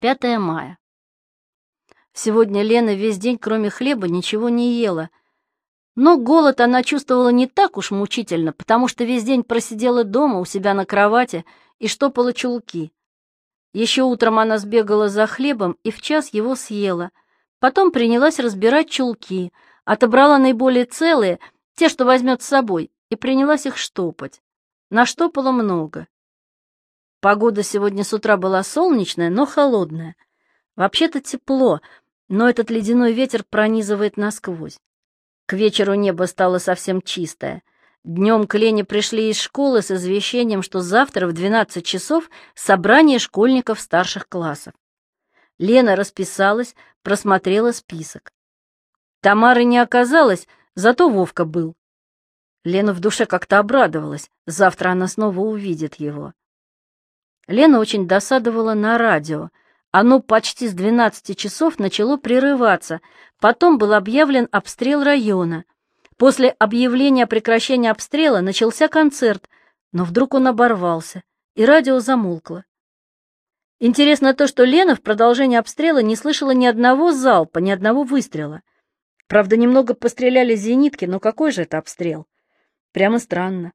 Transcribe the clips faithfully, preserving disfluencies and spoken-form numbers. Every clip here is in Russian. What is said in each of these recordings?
пятое мая. Сегодня Лена весь день, кроме хлеба, ничего не ела. Но голод она чувствовала не так уж мучительно, потому что весь день просидела дома у себя на кровати и штопала чулки. Еще утром она сбегала за хлебом и в час его съела. Потом принялась разбирать чулки, отобрала наиболее целые, те, что возьмет с собой, и принялась их штопать. Наштопала много. Погода сегодня с утра была солнечная, но холодная. Вообще-то тепло, но этот ледяной ветер пронизывает насквозь. К вечеру небо стало совсем чистое. Днем к Лене пришли из школы с извещением, что завтра в двенадцать часов собрание школьников старших классов. Лена расписалась, просмотрела список. Тамары не оказалось, зато Вовка был. Лена в душе как-то обрадовалась, завтра она снова увидит его. Лена очень досадовала на радио. Оно почти с двенадцати часов начало прерываться, потом был объявлен обстрел района. После объявления о прекращении обстрела начался концерт, но вдруг он оборвался, и радио замолкло. Интересно то, что Лена в продолжении обстрела не слышала ни одного залпа, ни одного выстрела. Правда, немного постреляли зенитки, но какой же это обстрел? Прямо странно.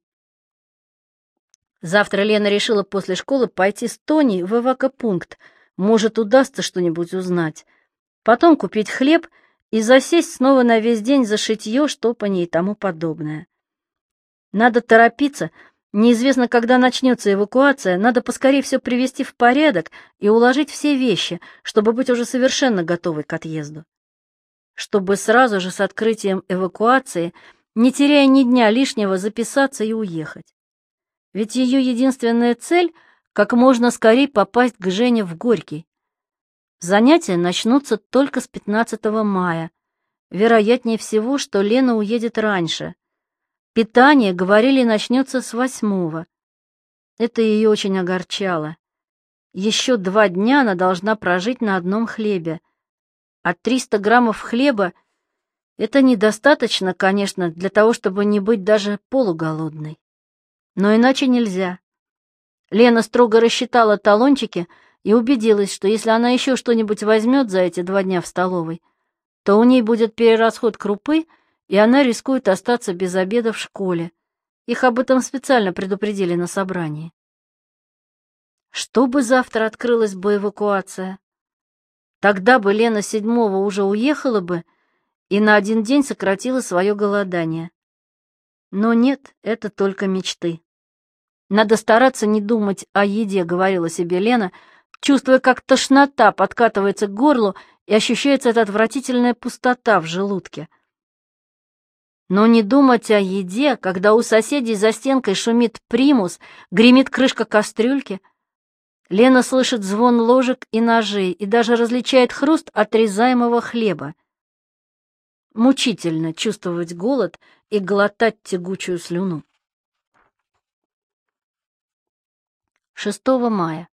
Завтра Лена решила после школы пойти с Тоней в эвакопункт. Может, удастся что-нибудь узнать. Потом купить хлеб и засесть снова на весь день за шитье, штопанье и тому подобное. Надо торопиться. Неизвестно, когда начнется эвакуация. Надо поскорее все привести в порядок и уложить все вещи, чтобы быть уже совершенно готовой к отъезду. Чтобы сразу же с открытием эвакуации, не теряя ни дня лишнего, записаться и уехать. Ведь ее единственная цель — как можно скорее попасть к Жене в Горький. Занятия начнутся только с пятнадцатого мая. Вероятнее всего, что Лена уедет раньше. Питание, говорили, начнется с восьмого. Это ее очень огорчало. Еще два дня она должна прожить на одном хлебе. А триста граммов хлеба — это недостаточно, конечно, для того, чтобы не быть даже полуголодной. Но иначе нельзя. Лена строго рассчитала талончики и убедилась, что если она еще что-нибудь возьмет за эти два дня в столовой, то у ней будет перерасход крупы, и она рискует остаться без обеда в школе. Их об этом специально предупредили на собрании. Чтобы завтра открылась бы эвакуация, тогда бы Лена седьмого уже уехала бы и на один день сократила свое голодание. Но нет, это только мечты. Надо стараться не думать о еде, говорила себе Лена, чувствуя, как тошнота подкатывается к горлу и ощущается эта отвратительная пустота в желудке. Но не думать о еде, когда у соседей за стенкой шумит примус, гремит крышка кастрюльки. Лена слышит звон ложек и ножей и даже различает хруст отрезаемого хлеба. Мучительно чувствовать голод и глотать тягучую слюну. шестого мая.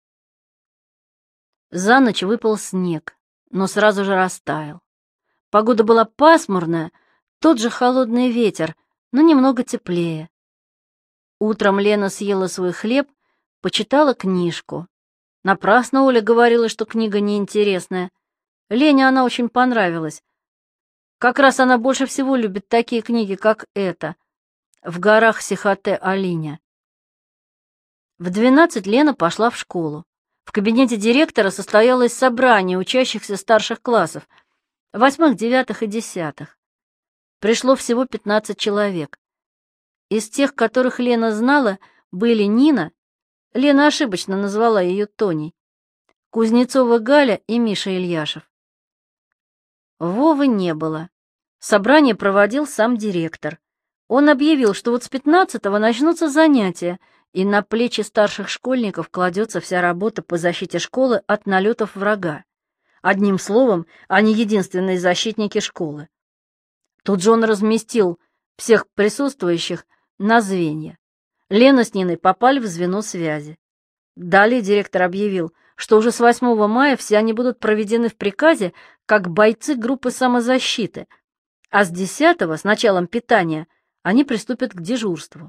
За ночь выпал снег, но сразу же растаял. Погода была пасмурная, тот же холодный ветер, но немного теплее. Утром Лена съела свой хлеб, почитала книжку. Напрасно Оля говорила, что книга неинтересная. Лене она очень понравилась. Как раз она больше всего любит такие книги, как эта «В горах Сихотэ-Алиня». В двенадцать Лена пошла в школу. В кабинете директора состоялось собрание учащихся старших классов, восьмых, девятых и десятых. Пришло всего пятнадцать человек. Из тех, которых Лена знала, были Нина, Лена ошибочно назвала ее Тоней, Кузнецова Галя и Миша Ильяшев. Вовы не было. Собрание проводил сам директор. Он объявил, что вот с пятнадцатого начнутся занятия, и на плечи старших школьников кладется вся работа по защите школы от налетов врага. Одним словом, они единственные защитники школы. Тут же он разместил всех присутствующих на звенья. Лена с Ниной попали в звено связи. Далее директор объявил, что уже с восьмого мая все они будут проведены в приказе как бойцы группы самозащиты, а с десятого, с началом питания, они приступят к дежурству.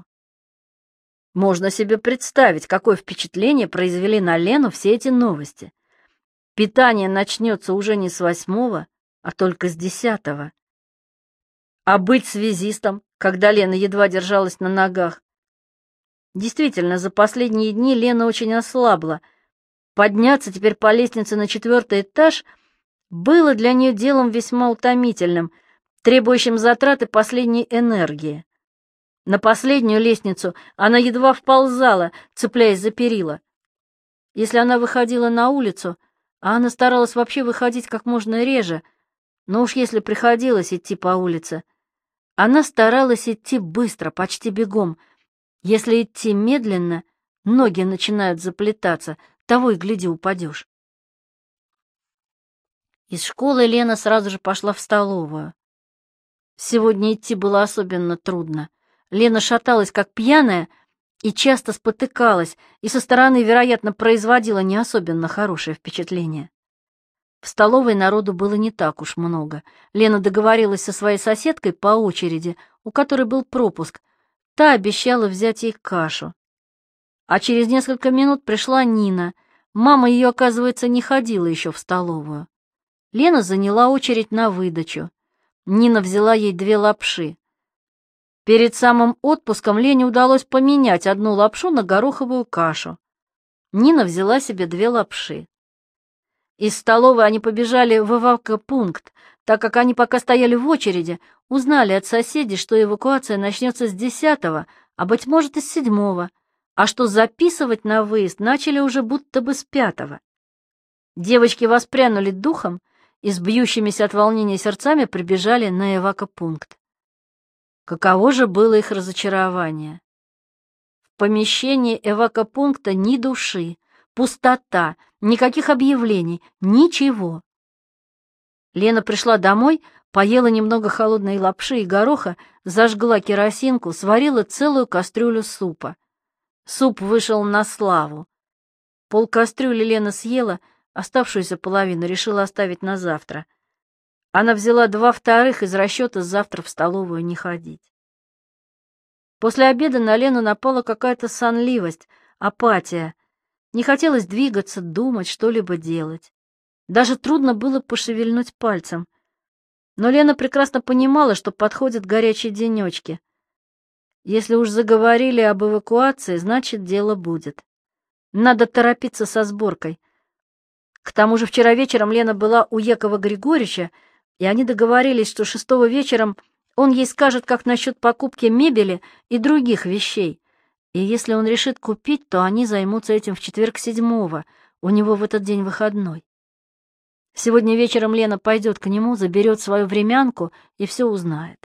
Можно себе представить, какое впечатление произвели на Лену все эти новости. Питание начнется уже не с восьмого, а только с десятого. А быть связистом, когда Лена едва держалась на ногах? Действительно, за последние дни Лена очень ослабла. Подняться теперь по лестнице на четвертый этаж было для нее делом весьма утомительным, требующим затраты последней энергии. На последнюю лестницу она едва вползала, цепляясь за перила. Если она выходила на улицу, а она старалась вообще выходить как можно реже, но уж если приходилось идти по улице, она старалась идти быстро, почти бегом. Если идти медленно, ноги начинают заплетаться, того и гляди, упадешь. Из школы Лена сразу же пошла в столовую. Сегодня идти было особенно трудно. Лена шаталась, как пьяная, и часто спотыкалась, и со стороны, вероятно, производила не особенно хорошее впечатление. В столовой народу было не так уж много. Лена договорилась со своей соседкой по очереди, у которой был пропуск. Та обещала взять ей кашу. А через несколько минут пришла Нина. Мама ее, оказывается, не ходила еще в столовую. Лена заняла очередь на выдачу. Нина взяла ей две лапши. Перед самым отпуском Лене удалось поменять одну лапшу на гороховую кашу. Нина взяла себе две лапши. Из столовой они побежали в эвакопункт, так как они пока стояли в очереди, узнали от соседей, что эвакуация начнется с десятого, а, быть может, и с седьмого, а что записывать на выезд начали уже будто бы с пятого. Девочки воспрянули духом и с бьющимися от волнения сердцами прибежали на эвакопункт. Каково же было их разочарование! В помещении эвакопункта ни души, пустота, никаких объявлений, ничего. Лена пришла домой, поела немного холодной лапши и гороха, зажгла керосинку, сварила целую кастрюлю супа. Суп вышел на славу. Полкастрюли Лена съела, оставшуюся половину решила оставить на завтра. Она взяла два вторых из расчета завтра в столовую не ходить. После обеда на Лену напала какая-то сонливость, апатия. Не хотелось двигаться, думать, что-либо делать. Даже трудно было пошевельнуть пальцем. Но Лена прекрасно понимала, что подходят горячие денечки. Если уж заговорили об эвакуации, значит, дело будет. Надо торопиться со сборкой. К тому же вчера вечером Лена была у Якова Григорьевича, и они договорились, что шестого вечером он ей скажет, как насчет покупки мебели и других вещей. И если он решит купить, то они займутся этим в четверг седьмого, у него в этот день выходной. Сегодня вечером Лена пойдет к нему, заберет свою времянку и все узнает.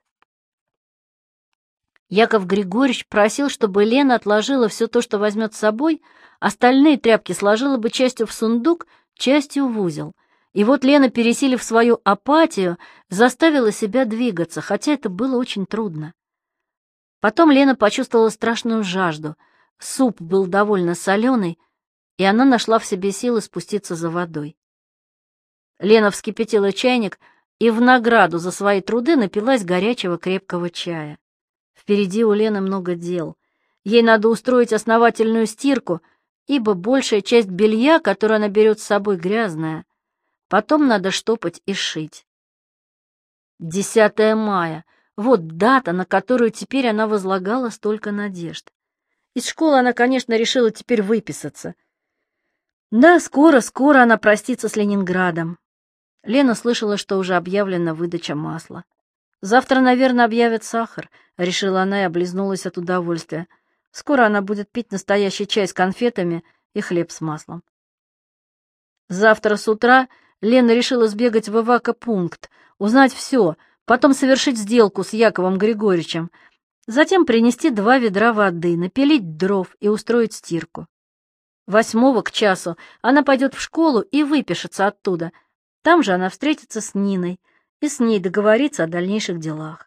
Яков Григорьевич просил, чтобы Лена отложила все то, что возьмет с собой, остальные тряпки сложила бы частью в сундук, частью в узел. И вот Лена, пересилив свою апатию, заставила себя двигаться, хотя это было очень трудно. Потом Лена почувствовала страшную жажду. Суп был довольно соленый, и она нашла в себе силы спуститься за водой. Лена вскипятила чайник и в награду за свои труды напилась горячего крепкого чая. Впереди у Лены много дел. Ей надо устроить основательную стирку, ибо большая часть белья, которое она берет с собой, грязная. Потом надо штопать и шить. десятое мая. Вот дата, на которую теперь она возлагала столько надежд. Из школы она, конечно, решила теперь выписаться. Да, скоро, скоро она простится с Ленинградом. Лена слышала, что уже объявлена выдача масла. Завтра, наверное, объявят сахар, решила она и облизнулась от удовольствия. Скоро она будет пить настоящий чай с конфетами и хлеб с маслом. Завтра с утра Лена решила сбегать в эвакопункт, узнать все, потом совершить сделку с Яковом Григорьевичем, затем принести два ведра воды, напилить дров и устроить стирку. Восьмого к часу она пойдет в школу и выпишется оттуда. Там же она встретится с Ниной и с ней договорится о дальнейших делах.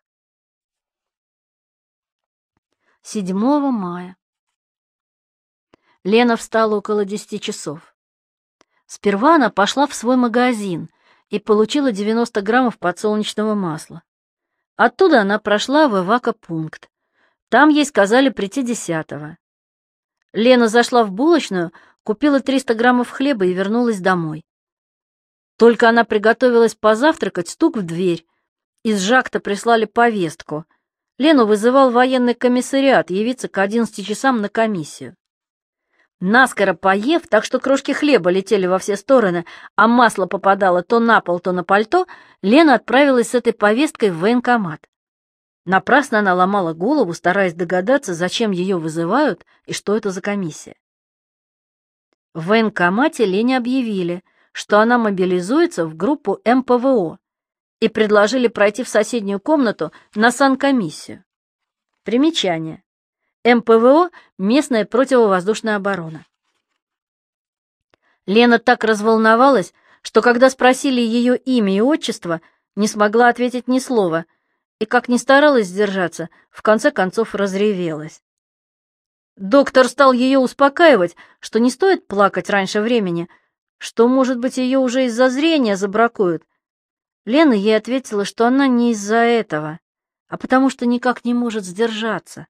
седьмого мая. Лена встала около десяти часов. Сперва она пошла в свой магазин и получила девяносто граммов подсолнечного масла. Оттуда она прошла в эвакопункт. Там ей сказали прийти десятого. Лена зашла в булочную, купила триста граммов хлеба и вернулась домой. Только она приготовилась позавтракать, стук в дверь. Из Жакта прислали повестку. Лену вызывал военный комиссариат явиться к одиннадцати часам на комиссию. Наскоро поев, так что крошки хлеба летели во все стороны, а масло попадало то на пол, то на пальто, Лена отправилась с этой повесткой в военкомат. Напрасно она ломала голову, стараясь догадаться, зачем ее вызывают и что это за комиссия. В военкомате Лене объявили, что она мобилизуется в группу эм пэ вэ о, и предложили пройти в соседнюю комнату на санкомиссию. Примечание. эм пэ вэ о — местная противовоздушная оборона. Лена так разволновалась, что когда спросили ее имя и отчество, не смогла ответить ни слова, и, как ни старалась сдержаться, в конце концов разревелась. Доктор стал ее успокаивать, что не стоит плакать раньше времени, что, может быть, ее уже из-за зрения забракуют. Лена ей ответила, что она не из-за этого, а потому что никак не может сдержаться.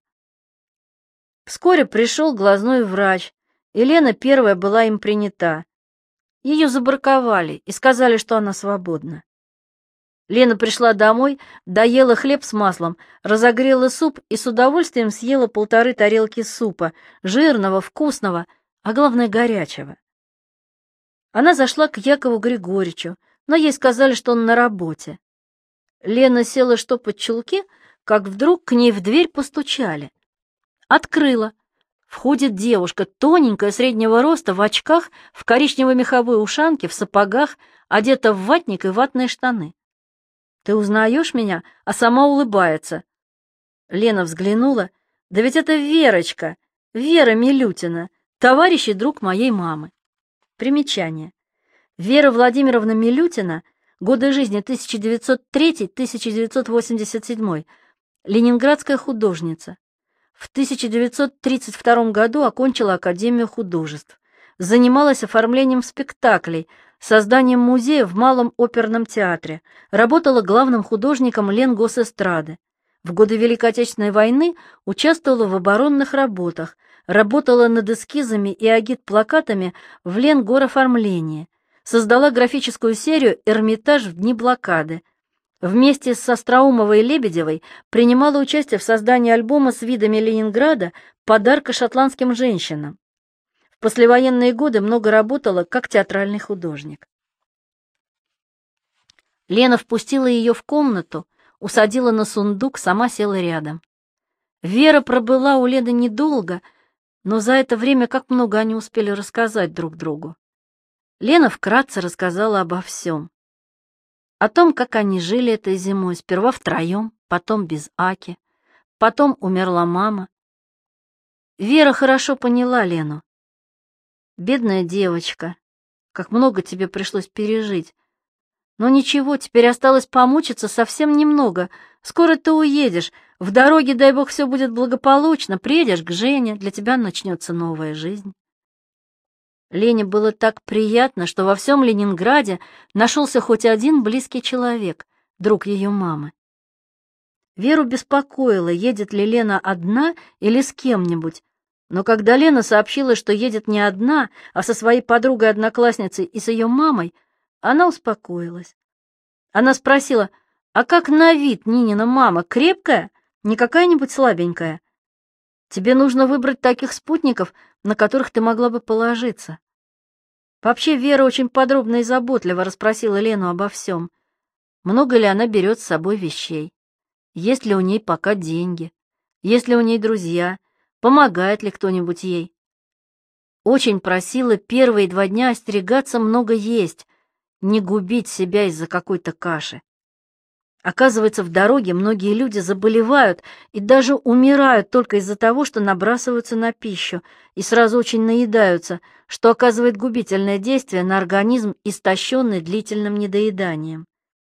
Вскоре пришел глазной врач, и Лена первая была им принята. Ее забраковали и сказали, что она свободна. Лена пришла домой, доела хлеб с маслом, разогрела суп и с удовольствием съела полторы тарелки супа, жирного, вкусного, а главное горячего. Она зашла к Якову Григорьевичу, но ей сказали, что он на работе. Лена села штопать чулки, как вдруг к ней в дверь постучали. Открыла. Входит девушка, тоненькая, среднего роста, в очках, в коричневой меховой ушанке, в сапогах, одета в ватник и ватные штаны. «Ты узнаешь меня?» А сама улыбается. Лена взглянула. «Да ведь это Верочка, Вера Милютина, товарищ и друг моей мамы». Примечание. Вера Владимировна Милютина, годы жизни тысяча девятьсот третий — тысяча девятьсот восемьдесят седьмой, ленинградская художница. В тысяча девятьсот тридцать втором году окончила Академию художеств. Занималась оформлением спектаклей, созданием музея в Малом оперном театре, работала главным художником Ленгосэстрады. В годы Великой Отечественной войны участвовала в оборонных работах, работала над эскизами и агитплакатами в Ленгороформлении, создала графическую серию «Эрмитаж в дни блокады». Вместе с Остроумовой и Лебедевой принимала участие в создании альбома с видами Ленинграда «Подарка шотландским женщинам». В послевоенные годы много работала как театральный художник. Лена впустила ее в комнату, усадила на сундук, сама села рядом. Вера пробыла у Лены недолго, но за это время как много они успели рассказать друг другу. Лена вкратце рассказала обо всем. О том, как они жили этой зимой, сперва втроем, потом без Аки, потом умерла мама. Вера хорошо поняла Лену. «Бедная девочка, как много тебе пришлось пережить. Но ничего, теперь осталось помучиться совсем немного. Скоро ты уедешь, в дороге, дай бог, все будет благополучно, приедешь к Жене, для тебя начнется новая жизнь». Лене было так приятно, что во всем Ленинграде нашелся хоть один близкий человек, друг ее мамы. Веру беспокоило, едет ли Лена одна или с кем-нибудь, но когда Лена сообщила, что едет не одна, а со своей подругой-одноклассницей и с ее мамой, она успокоилась. Она спросила: «А как на вид Нинина мама? Крепкая? Не какая-нибудь слабенькая? Тебе нужно выбрать таких спутников, на которых ты могла бы положиться». Вообще Вера очень подробно и заботливо расспросила Лену обо всем. Много ли она берет с собой вещей? Есть ли у ней пока деньги? Есть ли у ней друзья? Помогает ли кто-нибудь ей? Очень просила первые два дня остерегаться много есть, не губить себя из-за какой-то каши. Оказывается, в дороге многие люди заболевают и даже умирают только из-за того, что набрасываются на пищу и сразу очень наедаются, что оказывает губительное действие на организм, истощенный длительным недоеданием.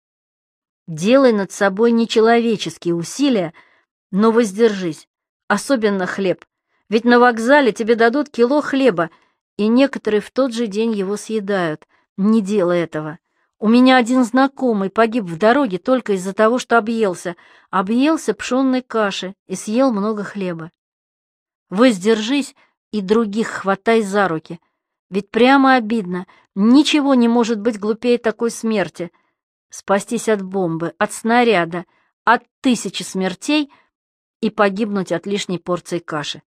Делай над собой нечеловеческие усилия, но воздержись, особенно хлеб, ведь на вокзале тебе дадут кило хлеба, и некоторые в тот же день его съедают. Не делай этого. У меня один знакомый погиб в дороге только из-за того, что объелся, объелся пшенной каши и съел много хлеба. Воздержись и других хватай за руки, ведь прямо обидно, Ничего не может быть глупее такой смерти. Спастись от бомбы, от снаряда, от тысячи смертей и погибнуть от лишней порции каши.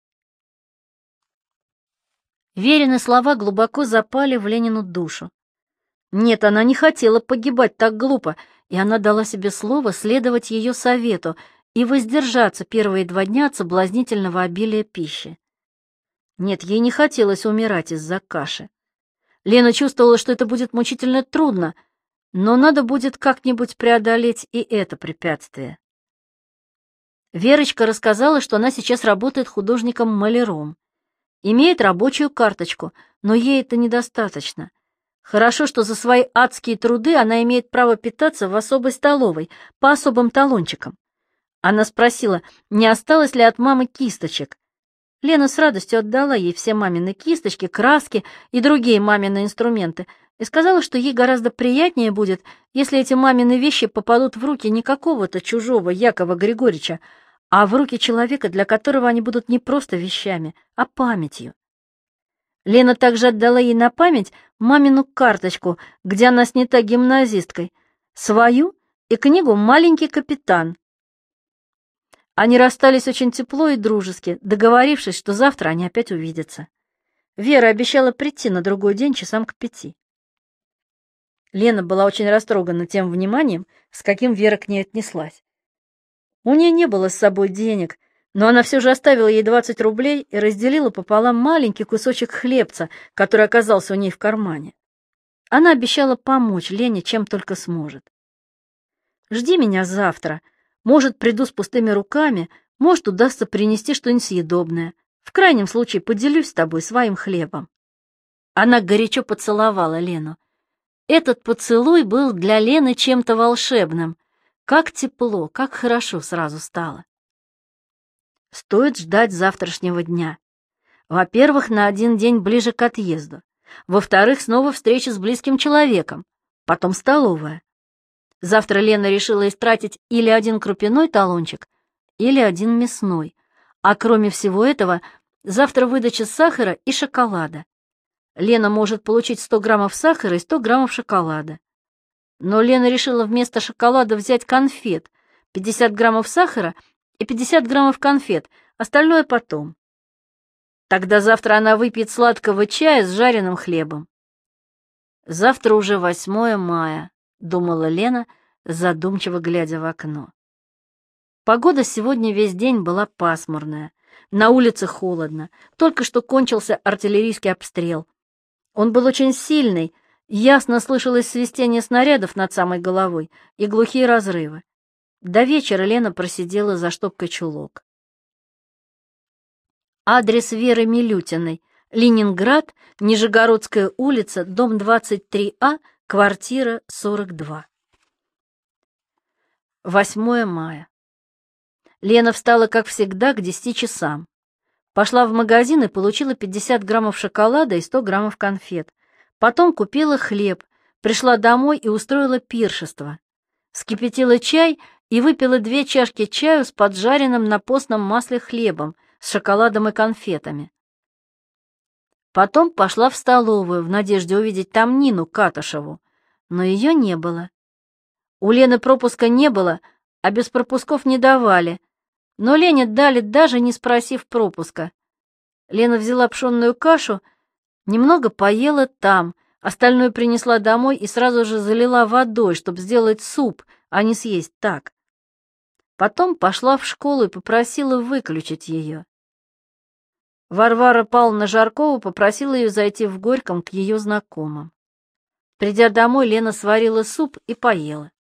Верины слова глубоко запали в Ленину душу. Нет, она не хотела погибать так глупо, и она дала себе слово следовать ее совету и воздержаться первые два дня от соблазнительного обилия пищи. Нет, ей не хотелось умирать из-за каши. Лена чувствовала, что это будет мучительно трудно, но надо будет как-нибудь преодолеть и это препятствие. Верочка рассказала, что она сейчас работает художником-маляром. Имеет рабочую карточку, но ей это недостаточно. Хорошо, что за свои адские труды она имеет право питаться в особой столовой, по особым талончикам. Она спросила, не осталось ли от мамы кисточек. Лена с радостью отдала ей все мамины кисточки, краски и другие мамины инструменты и сказала, что ей гораздо приятнее будет, если эти мамины вещи попадут в руки не какого-то чужого Якова Григорьевича, а в руки человека, для которого они будут не просто вещами, а памятью. Лена также отдала ей на память мамину карточку, где она снята гимназисткой, свою и книгу «Маленький капитан». Они расстались очень тепло и дружески, договорившись, что завтра они опять увидятся. Вера обещала прийти на другой день часам к пяти. Лена была очень растрогана тем вниманием, с каким Вера к ней отнеслась. У нее не было с собой денег, но она все же оставила ей двадцать рублей и разделила пополам маленький кусочек хлебца, который оказался у ней в кармане. Она обещала помочь Лене, чем только сможет. «Жди меня завтра. Может, приду с пустыми руками, может, удастся принести что-нибудь съедобное. В крайнем случае поделюсь с тобой своим хлебом». Она горячо поцеловала Лену. Этот поцелуй был для Лены чем-то волшебным. Как тепло, как хорошо сразу стало. Стоит ждать завтрашнего дня. Во-первых, на один день ближе к отъезду. Во-вторых, снова встреча с близким человеком. Потом столовая. Завтра Лена решила истратить или один крупяной талончик, или один мясной. А кроме всего этого, завтра выдача сахара и шоколада. Лена может получить сто граммов сахара и сто граммов шоколада. Но Лена решила вместо шоколада взять конфет, пятьдесят граммов сахара и пятьдесят граммов конфет, остальное потом. Тогда завтра она выпьет сладкого чая с жареным хлебом. Завтра уже восьмое мая, думала Лена, задумчиво глядя в окно. Погода сегодня весь день была пасмурная, на улице холодно, только что кончился артиллерийский обстрел. Он был очень сильный, ясно слышалось свистение снарядов над самой головой и глухие разрывы. До вечера Лена просидела за штопкой чулок. Адрес Веры Милютиной: Ленинград, Нижегородская улица, дом двадцать три А, квартира сорок два. восьмое мая. Лена встала, как всегда, к десяти часам. Пошла в магазин и получила пятьдесят граммов шоколада и сто граммов конфет. Потом купила хлеб, пришла домой и устроила пиршество. Вскипятила чай и выпила две чашки чаю с поджаренным на постном масле хлебом, с шоколадом и конфетами. Потом пошла в столовую в надежде увидеть там Нину Катышеву, но ее не было. У Лены пропуска не было, а без пропусков не давали, но Лене дали, даже не спросив пропуска. Лена взяла пшенную кашу, немного поела там, остальное принесла домой и сразу же залила водой, чтобы сделать суп, а не съесть так. Потом пошла в школу и попросила выключить ее. Варвара Павловна Жаркова попросила ее зайти в Горьком к ее знакомым. Придя домой, Лена сварила суп и поела.